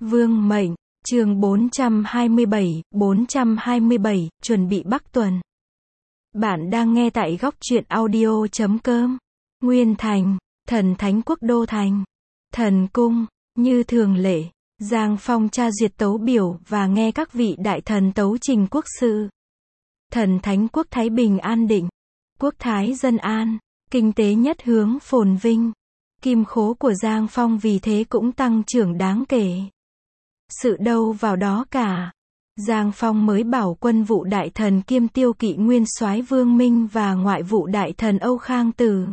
Vương mệnh, chương 427, chuẩn bị Bắc tuần. Bạn đang nghe tại góc truyện audio.com. Nguyên Thành, thần thánh quốc đô thành. Thần cung, như thường lệ, Giang Phong tra duyệt tấu biểu và nghe các vị đại thần tấu trình quốc sự. Thần thánh quốc thái bình an định, quốc thái dân an, kinh tế nhất hướng phồn vinh. Kim khố của Giang Phong vì thế cũng tăng trưởng đáng kể. Sự đâu vào đó cả. Giang Phong mới bảo quân vụ đại thần kiêm tiêu kỵ nguyên soái Vương Minh và ngoại vụ đại thần Âu Khang Tử.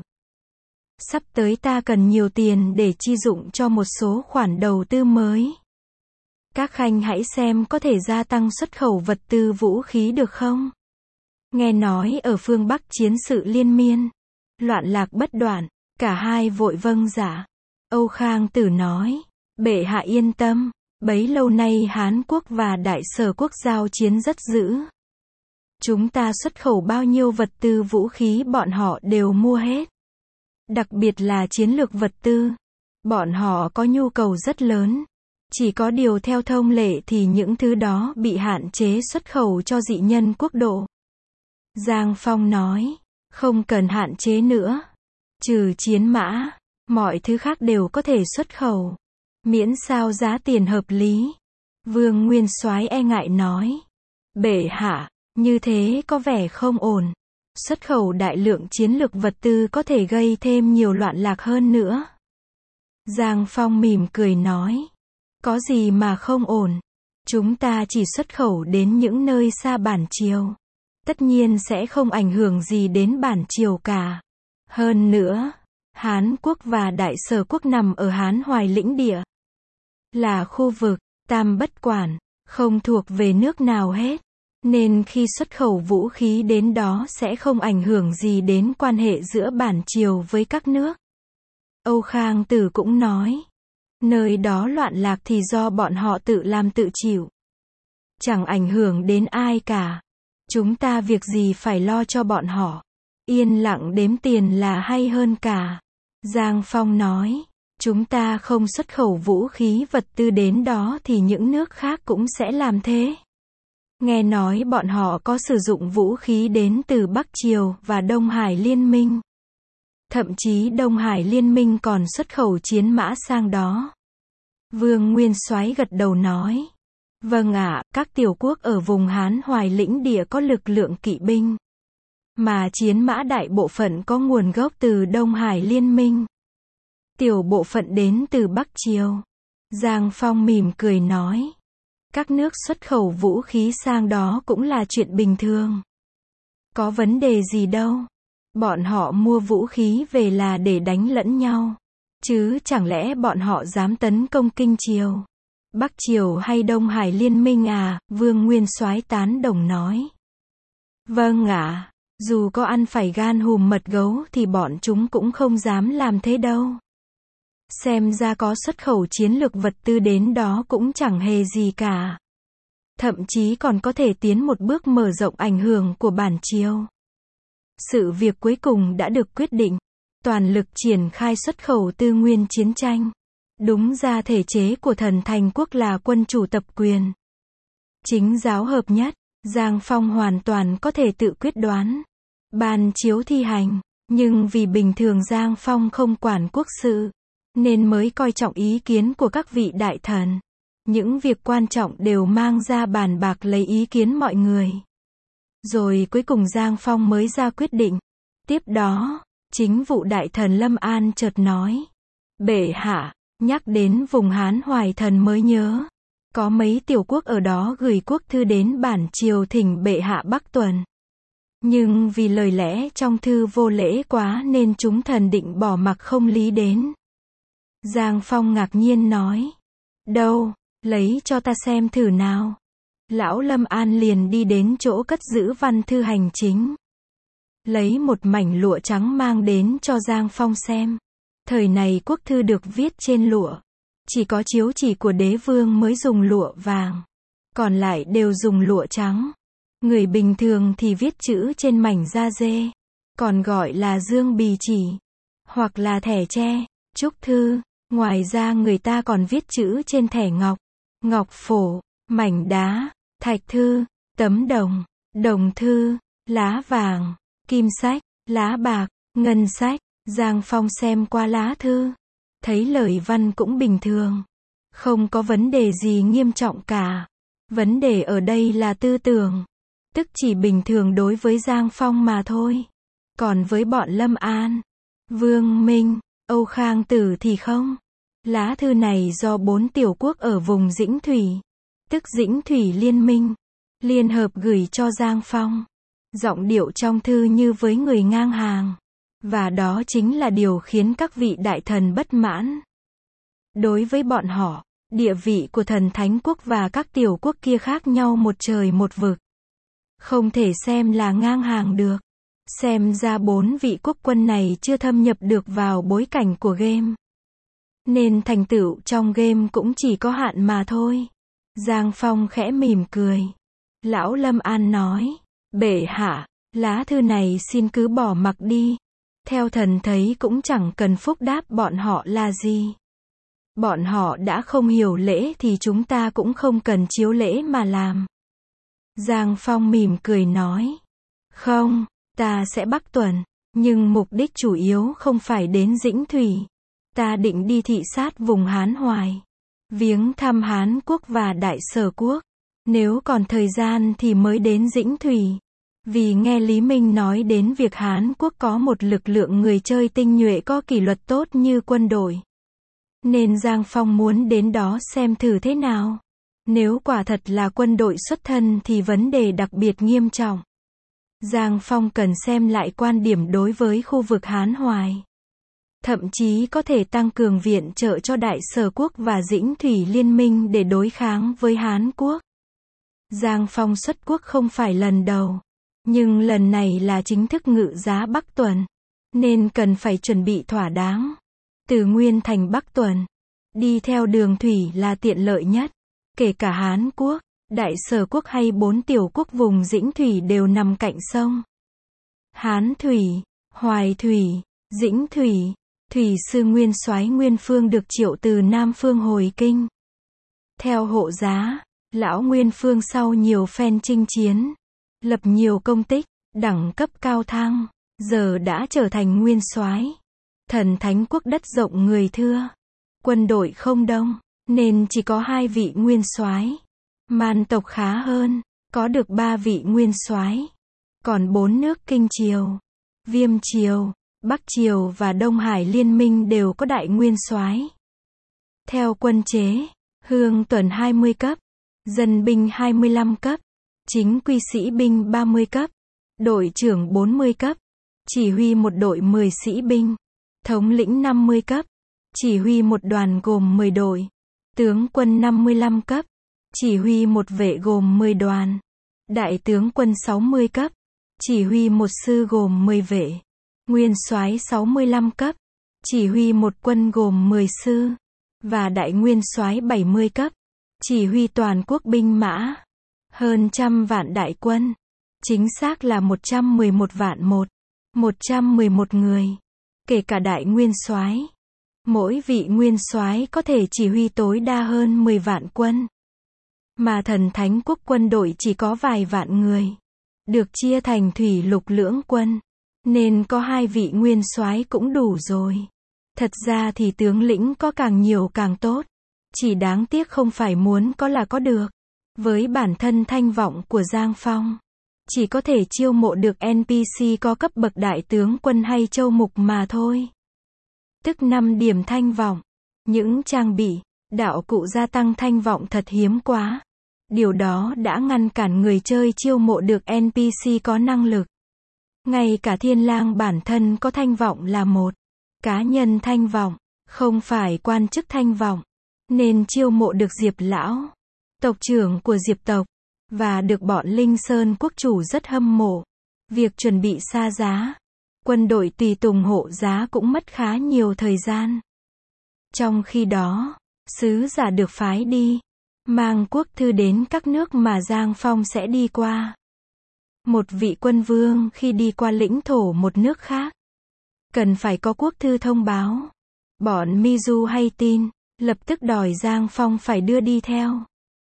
Sắp tới ta cần nhiều tiền để chi dụng cho một số khoản đầu tư mới. Các khanh hãy xem có thể gia tăng xuất khẩu vật tư vũ khí được không? Nghe nói ở phương Bắc chiến sự liên miên, loạn lạc bất đoạn, cả hai vội vâng dạ. Âu Khang Tử nói, bệ hạ yên tâm. Bấy lâu nay Hán quốc và Đại Sở quốc giao chiến rất dữ. Chúng ta xuất khẩu bao nhiêu vật tư vũ khí bọn họ đều mua hết. Đặc biệt là chiến lược vật tư. Bọn họ có nhu cầu rất lớn. Chỉ có điều theo thông lệ thì những thứ đó bị hạn chế xuất khẩu cho dị nhân quốc độ. Giang Phong nói, không cần hạn chế nữa. Trừ chiến mã, mọi thứ khác đều có thể xuất khẩu. Miễn sao giá tiền hợp lý. Vương Nguyên Soái e ngại nói. Bệ hạ, như thế có vẻ không ổn. Xuất khẩu đại lượng chiến lược vật tư có thể gây thêm nhiều loạn lạc hơn nữa. Giang Phong mỉm cười nói. Có gì mà không ổn. Chúng ta chỉ xuất khẩu đến những nơi xa bản triều. Tất nhiên sẽ không ảnh hưởng gì đến bản triều cả. Hơn nữa, Hán quốc và Đại Sở quốc nằm ở Hán Hoài lĩnh địa. Là khu vực tam bất quản, không thuộc về nước nào hết. Nên khi xuất khẩu vũ khí đến đó sẽ không ảnh hưởng gì đến quan hệ giữa bản triều với các nước. Âu Khang Tử cũng nói, nơi đó loạn lạc thì do bọn họ tự làm tự chịu. Chẳng ảnh hưởng đến ai cả. Chúng ta việc gì phải lo cho bọn họ. Yên lặng đếm tiền là hay hơn cả. Giang Phong nói, chúng ta không xuất khẩu vũ khí vật tư đến đó thì những nước khác cũng sẽ làm thế. Nghe nói bọn họ có sử dụng vũ khí đến từ Bắc Triều và Đông Hải Liên minh. Thậm chí Đông Hải Liên minh còn xuất khẩu chiến mã sang đó. Vương Nguyên Soái gật đầu nói. Vâng ạ, các tiểu quốc ở vùng Hán Hoài lĩnh địa có lực lượng kỵ binh. Mà chiến mã đại bộ phận có nguồn gốc từ Đông Hải Liên minh. Tiểu bộ phận đến từ Bắc Triều. Giang Phong mỉm cười nói. Các nước xuất khẩu vũ khí sang đó cũng là chuyện bình thường. Có vấn đề gì đâu. Bọn họ mua vũ khí về là để đánh lẫn nhau. Chứ chẳng lẽ bọn họ dám tấn công Kinh Triều, Bắc Triều hay Đông Hải Liên minh à? Vương Nguyên Soái tán đồng nói. Vâng ạ, dù có ăn phải gan hùm mật gấu thì bọn chúng cũng không dám làm thế đâu. Xem ra có xuất khẩu chiến lược vật tư đến đó cũng chẳng hề gì cả. Thậm chí còn có thể tiến một bước mở rộng ảnh hưởng của bản triều. Sự việc cuối cùng đã được quyết định. Toàn lực triển khai xuất khẩu tư nguyên chiến tranh. Đúng ra thể chế của thần thành quốc là quân chủ tập quyền. Chính giáo hợp nhất. Giang Phong hoàn toàn có thể tự quyết đoán. Ban chiếu thi hành. Nhưng vì bình thường Giang Phong không quản quốc sự. Nên mới coi trọng ý kiến của các vị đại thần. Những việc quan trọng đều mang ra bàn bạc lấy ý kiến mọi người. Rồi cuối cùng Giang Phong mới ra quyết định. Tiếp đó, chính vụ đại thần Lâm An chợt nói. Bệ hạ, nhắc đến vùng Hán Hoài thần mới nhớ. Có mấy tiểu quốc ở đó gửi quốc thư đến bản triều thỉnh bệ hạ Bắc tuần. Nhưng vì lời lẽ trong thư vô lễ quá nên chúng thần định bỏ mặc không lý đến. Giang Phong ngạc nhiên nói. Đâu, lấy cho ta xem thử nào. Lão Lâm An liền đi đến chỗ cất giữ văn thư hành chính. Lấy một mảnh lụa trắng mang đến cho Giang Phong xem. Thời này quốc thư được viết trên lụa. Chỉ có chiếu chỉ của đế vương mới dùng lụa vàng. Còn lại đều dùng lụa trắng. Người bình thường thì viết chữ trên mảnh da dê. Còn gọi là dương bì chỉ. Hoặc là thẻ tre, trúc thư. Ngoài ra người ta còn viết chữ trên thẻ ngọc. ngọc phổ, mảnh đá, thạch thư, tấm đồng, đồng thư, lá vàng, kim sách, lá bạc, ngân sách. Giang Phong xem qua lá thư, thấy lời văn cũng bình thường, không có vấn đề gì nghiêm trọng cả. Vấn đề ở đây là tư tưởng, tức chỉ bình thường đối với Giang Phong mà thôi. Còn với bọn Lâm An, Vương Minh, Âu Khang Tử thì không. Lá thư này do 4 tiểu quốc ở vùng Dĩnh Thủy, tức Dĩnh Thủy Liên minh, liên hợp gửi cho Giang Phong. Giọng điệu trong thư như với người ngang hàng. Và đó chính là điều khiến các vị đại thần bất mãn. Đối với bọn họ, địa vị của thần thánh quốc và các tiểu quốc kia khác nhau một trời một vực. Không thể xem là ngang hàng được. Xem ra 4 vị quốc quân này chưa thâm nhập được vào bối cảnh của game. Nên thành tựu trong game cũng chỉ có hạn mà thôi. Giang Phong khẽ mỉm cười. Lão Lâm An nói, bệ hạ, lá thư này xin cứ bỏ mặc đi. Theo thần thấy cũng chẳng cần phúc đáp bọn họ là gì. Bọn họ đã không hiểu lễ thì chúng ta cũng không cần chiếu lễ mà làm. Giang Phong mỉm cười nói, không, ta sẽ Bắc tuần, nhưng mục đích chủ yếu không phải đến Dĩnh Thủy. Ta định đi thị sát vùng Hán Hoài, viếng thăm Hán Quốc và Đại Sở Quốc. Nếu còn thời gian thì mới đến Dĩnh Thủy. Vì nghe Lý Minh nói đến việc Hán Quốc có một lực lượng người chơi tinh nhuệ có kỷ luật tốt như quân đội. Nên Giang Phong muốn đến đó xem thử thế nào. Nếu quả thật là quân đội xuất thân thì vấn đề đặc biệt nghiêm trọng. Giang Phong cần xem lại quan điểm đối với khu vực Hán Hoài. Thậm chí có thể tăng cường viện trợ cho Đại Sở Quốc và Dĩnh Thủy Liên minh để đối kháng với Hán Quốc. Giang Phong xuất quốc không phải lần đầu. Nhưng lần này là chính thức ngự giá Bắc tuần. Nên cần phải chuẩn bị thỏa đáng. Từ Nguyên Thành Bắc tuần, đi theo đường thủy là tiện lợi nhất. Kể cả Hán Quốc, Đại Sở Quốc hay 4 tiểu quốc vùng Dĩnh Thủy đều nằm cạnh sông. Hán Thủy, Hoài Thủy, Dĩnh Thủy. Thủy sư Nguyên Soái Nguyên Phương được triệu từ Nam Phương hồi kinh. Theo hộ giá, lão Nguyên Phương sau nhiều phen chinh chiến, lập nhiều công tích, đẳng cấp cao thăng, giờ đã trở thành Nguyên Soái. Thần thánh quốc đất rộng người thưa, quân đội không đông, nên chỉ có 2 vị Nguyên Soái. Man tộc khá hơn, có được 3 vị Nguyên Soái. Còn 4 nước Kinh Triều, Viêm Triều, Bắc Triều và Đông Hải Liên minh đều có đại Nguyên Soái. Theo quân chế, hương tuần 20 cấp, dân binh 25 cấp, chính quy sĩ binh 30 cấp, đội trưởng 40 cấp, chỉ huy một đội 10 sĩ binh, thống lĩnh 50 cấp, chỉ huy một đoàn gồm 10 đội, tướng quân 55 cấp, chỉ huy một vệ gồm 10 đoàn, đại tướng quân 60 cấp, chỉ huy một sư gồm 10 vệ, nguyên soái 65 cấp, chỉ huy một quân gồm 10 sư, và đại nguyên soái 70 cấp, chỉ huy toàn quốc binh mã, hơn 100 vạn đại quân, chính xác là 111 vạn 111 người, kể cả đại nguyên soái. Mỗi vị nguyên soái có thể chỉ huy tối đa hơn 10 vạn quân. Mà thần thánh quốc quân đội chỉ có vài vạn người, được chia thành thủy lục lưỡng quân, nên có 2 vị nguyên soái cũng đủ rồi. Thật ra thì tướng lĩnh có càng nhiều càng tốt, chỉ đáng tiếc không phải muốn có là có được. Với bản thân thanh vọng của Giang Phong, chỉ có thể chiêu mộ được NPC có cấp bậc đại tướng quân hay châu mục mà thôi. Tức 5 điểm thanh vọng. Những trang bị, đạo cụ gia tăng thanh vọng thật hiếm quá. Điều đó đã ngăn cản người chơi chiêu mộ được NPC có năng lực. Ngay cả Thiên Lang bản thân có thanh vọng là một cá nhân thanh vọng, không phải quan chức thanh vọng, nên chiêu mộ được Diệp lão, tộc trưởng của Diệp tộc, và được bọn Linh Sơn quốc chủ rất hâm mộ. Việc chuẩn bị xa giá, quân đội tùy tùng hộ giá cũng mất khá nhiều thời gian. Trong khi đó, sứ giả được phái đi, mang quốc thư đến các nước mà Giang Phong sẽ đi qua. Một vị quân vương khi đi qua lĩnh thổ một nước khác, cần phải có quốc thư thông báo. Bọn Mizu hay tin, lập tức đòi Giang Phong phải đưa đi theo.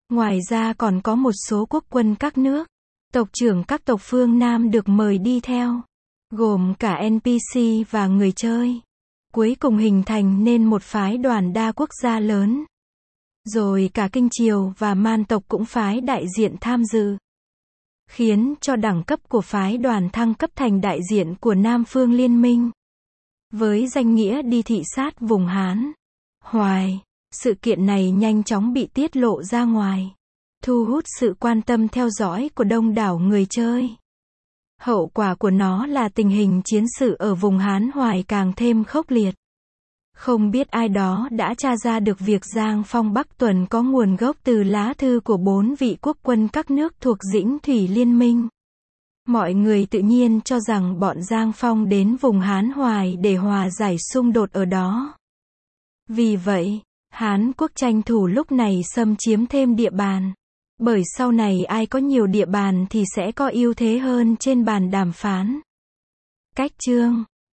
Ngoài ra còn có một số quốc quân các nước, tộc trưởng các tộc phương Nam được mời đi theo, gồm cả NPC và người chơi. Cuối cùng hình thành nên một phái đoàn đa quốc gia lớn. Rồi cả Kinh Triều và Man tộc cũng phái đại diện tham dự, khiến cho đẳng cấp của phái đoàn thăng cấp thành đại diện của Nam Phương Liên minh, với danh nghĩa đi thị sát vùng Hán, Hoài. Sự kiện này nhanh chóng bị tiết lộ ra ngoài, thu hút sự quan tâm theo dõi của đông đảo người chơi. Hậu quả của nó là tình hình chiến sự ở vùng Hán Hoài càng thêm khốc liệt. Không biết ai đó đã tra ra được việc Giang Phong Bắc Tuần có nguồn gốc từ lá thư của 4 vị quốc quân các nước thuộc Dĩnh Thủy Liên minh. Mọi người tự nhiên cho rằng bọn Giang Phong đến vùng Hán Hoài để hòa giải xung đột ở đó. Vì vậy, Hán quốc tranh thủ lúc này xâm chiếm thêm địa bàn. Bởi sau này ai có nhiều địa bàn thì sẽ có ưu thế hơn trên bàn đàm phán. Cách chương